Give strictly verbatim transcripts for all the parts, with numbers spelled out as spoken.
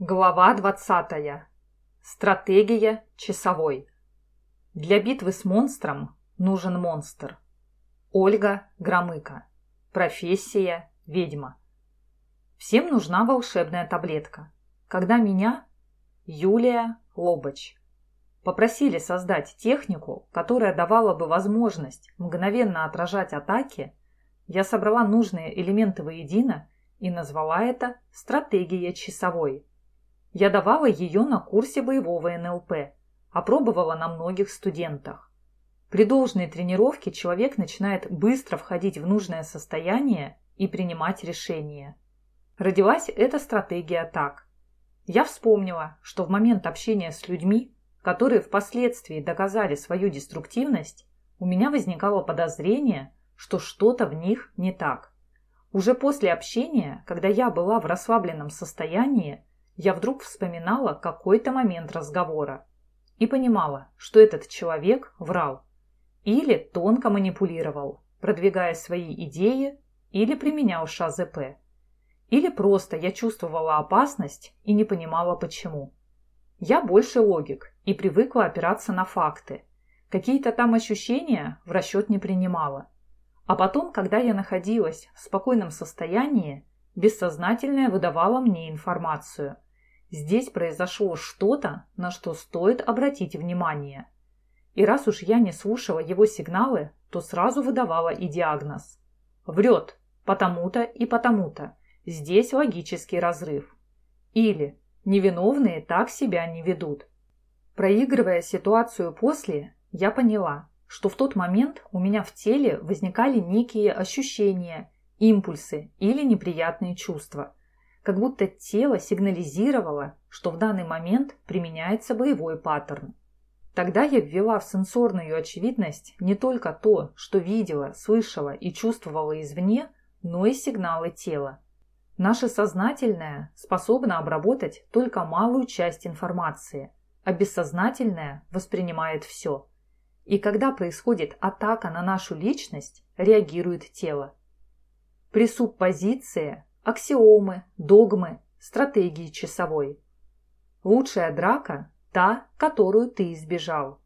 Глава двадцатая. Стратегия часовой. Для битвы с монстром нужен монстр. Ольга Громыко. Профессия ведьма. Всем нужна волшебная таблетка. Когда меня, Юлия Лобач, попросили создать технику, которая давала бы возможность мгновенно отражать атаки, я собрала нужные элементы воедино и назвала это «Стратегия часовой». Я давала ее на курсе боевого эн эл пэ, опробовала на многих студентах. При должной тренировке человек начинает быстро входить в нужное состояние и принимать решения. Родилась эта стратегия так. Я вспомнила, что в момент общения с людьми, которые впоследствии доказали свою деструктивность, у меня возникало подозрение, что что-то в них не так. Уже после общения, когда я была в расслабленном состоянии, я вдруг вспоминала какой-то момент разговора и понимала, что этот человек врал или тонко манипулировал, продвигая свои идеи, или применял ша зэ пэ. Или просто я чувствовала опасность и не понимала почему. Я больше логик и привыкла опираться на факты. Какие-то там ощущения в расчет не принимала. А потом, когда я находилась в спокойном состоянии, бессознательное выдавало мне информацию. Здесь произошло что-то, на что стоит обратить внимание. И раз уж я не слушала его сигналы, то сразу выдавала и диагноз. Врет, потому-то и потому-то. Здесь логический разрыв. Или невиновные так себя не ведут. Проигрывая ситуацию после, я поняла, что в тот момент у меня в теле возникали некие ощущения, импульсы или неприятные чувства. Как будто тело сигнализировало, что в данный момент применяется боевой паттерн. Тогда я ввела в сенсорную очевидность не только то, что видела, слышала и чувствовала извне, но и сигналы тела. Наше сознательное способно обработать только малую часть информации, а бессознательное воспринимает все. И когда происходит атака на нашу личность, реагирует тело. Пресуппозиции, аксиомы, догмы, стратегии часовой. Лучшая драка – та, которую ты избежал.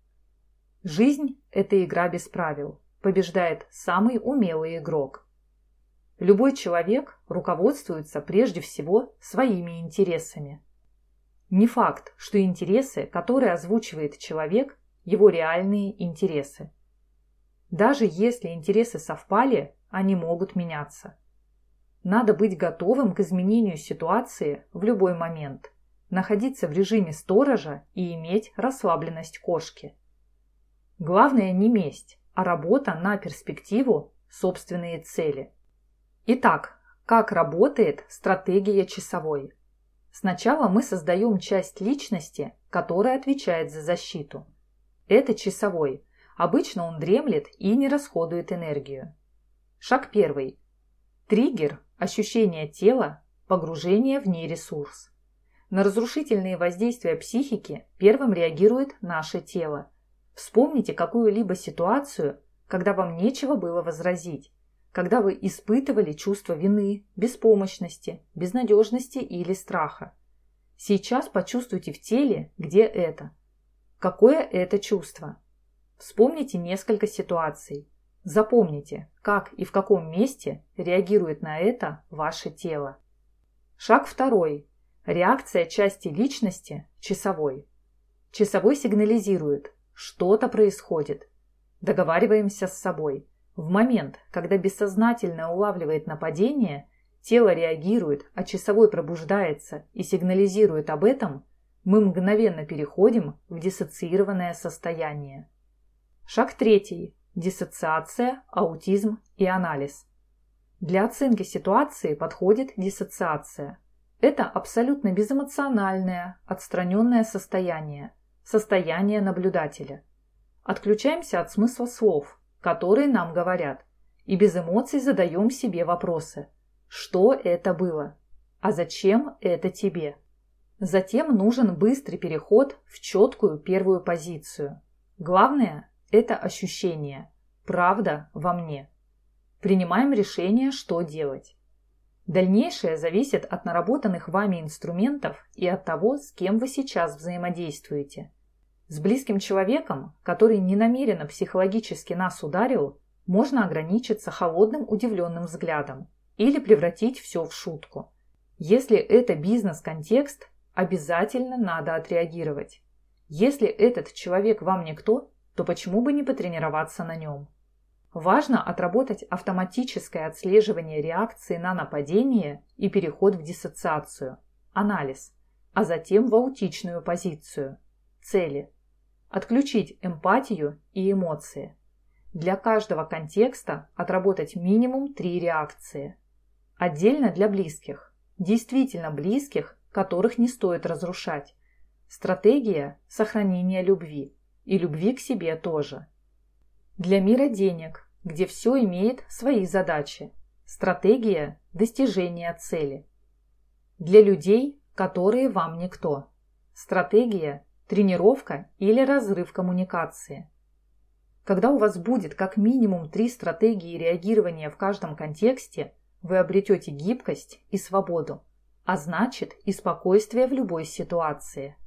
Жизнь – это игра без правил. Побеждает самый умелый игрок. Любой человек руководствуется прежде всего своими интересами. Не факт, что интересы, которые озвучивает человек, его реальные интересы. Даже если интересы совпали, они могут меняться. Надо быть готовым к изменению ситуации в любой момент, находиться в режиме сторожа и иметь расслабленность кошки. Главное не месть, а работа на перспективу, собственные цели. Итак, как работает стратегия часовой? Сначала мы создаем часть личности, которая отвечает за защиту. Это часовой. Обычно он дремлет и не расходует энергию. Шаг первый. Триггер – ощущение тела, погружение в нересурс. На разрушительные воздействия психики первым реагирует наше тело. Вспомните какую-либо ситуацию, когда вам нечего было возразить, когда вы испытывали чувство вины, беспомощности, безнадежности или страха. Сейчас почувствуйте в теле, где это. Какое это чувство? Вспомните несколько ситуаций. Запомните, как и в каком месте реагирует на это ваше тело. Шаг второй. Реакция части личности часовой. Часовой сигнализирует, что-то происходит. Договариваемся с собой. В момент, когда бессознательно улавливает нападение, тело реагирует, а часовой пробуждается и сигнализирует об этом, мы мгновенно переходим в диссоциированное состояние. Шаг третий. Диссоциация, аутизм и анализ. Для оценки ситуации подходит диссоциация. Это абсолютно безэмоциональное, отстраненное состояние, состояние наблюдателя. Отключаемся от смысла слов, которые нам говорят, и без эмоций задаем себе вопросы. Что это было? А зачем это тебе? Затем нужен быстрый переход в четкую первую позицию. Главное – это ощущение. Правда во мне. Принимаем решение, что делать. Дальнейшее зависит от наработанных вами инструментов и от того, с кем вы сейчас взаимодействуете. С близким человеком, который ненамеренно психологически нас ударил, можно ограничиться холодным удивленным взглядом или превратить все в шутку. Если это бизнес-контекст, обязательно надо отреагировать. Если этот человек вам никто, то почему бы не потренироваться на нем? Важно отработать автоматическое отслеживание реакции на нападение и переход в диссоциацию, анализ, а затем в аутичную позицию, цели. Отключить эмпатию и эмоции. Для каждого контекста отработать минимум три реакции. Отдельно для близких, действительно близких, которых не стоит разрушать. Стратегия сохранения любви и любви к себе тоже. Для мира денег, где все имеет свои задачи. Стратегия достижения цели. Для людей, которые вам никто. Стратегия тренировка или разрыв коммуникации. Когда у вас будет как минимум три стратегии реагирования в каждом контексте, вы обретете гибкость и свободу, а значит и спокойствие в любой ситуации.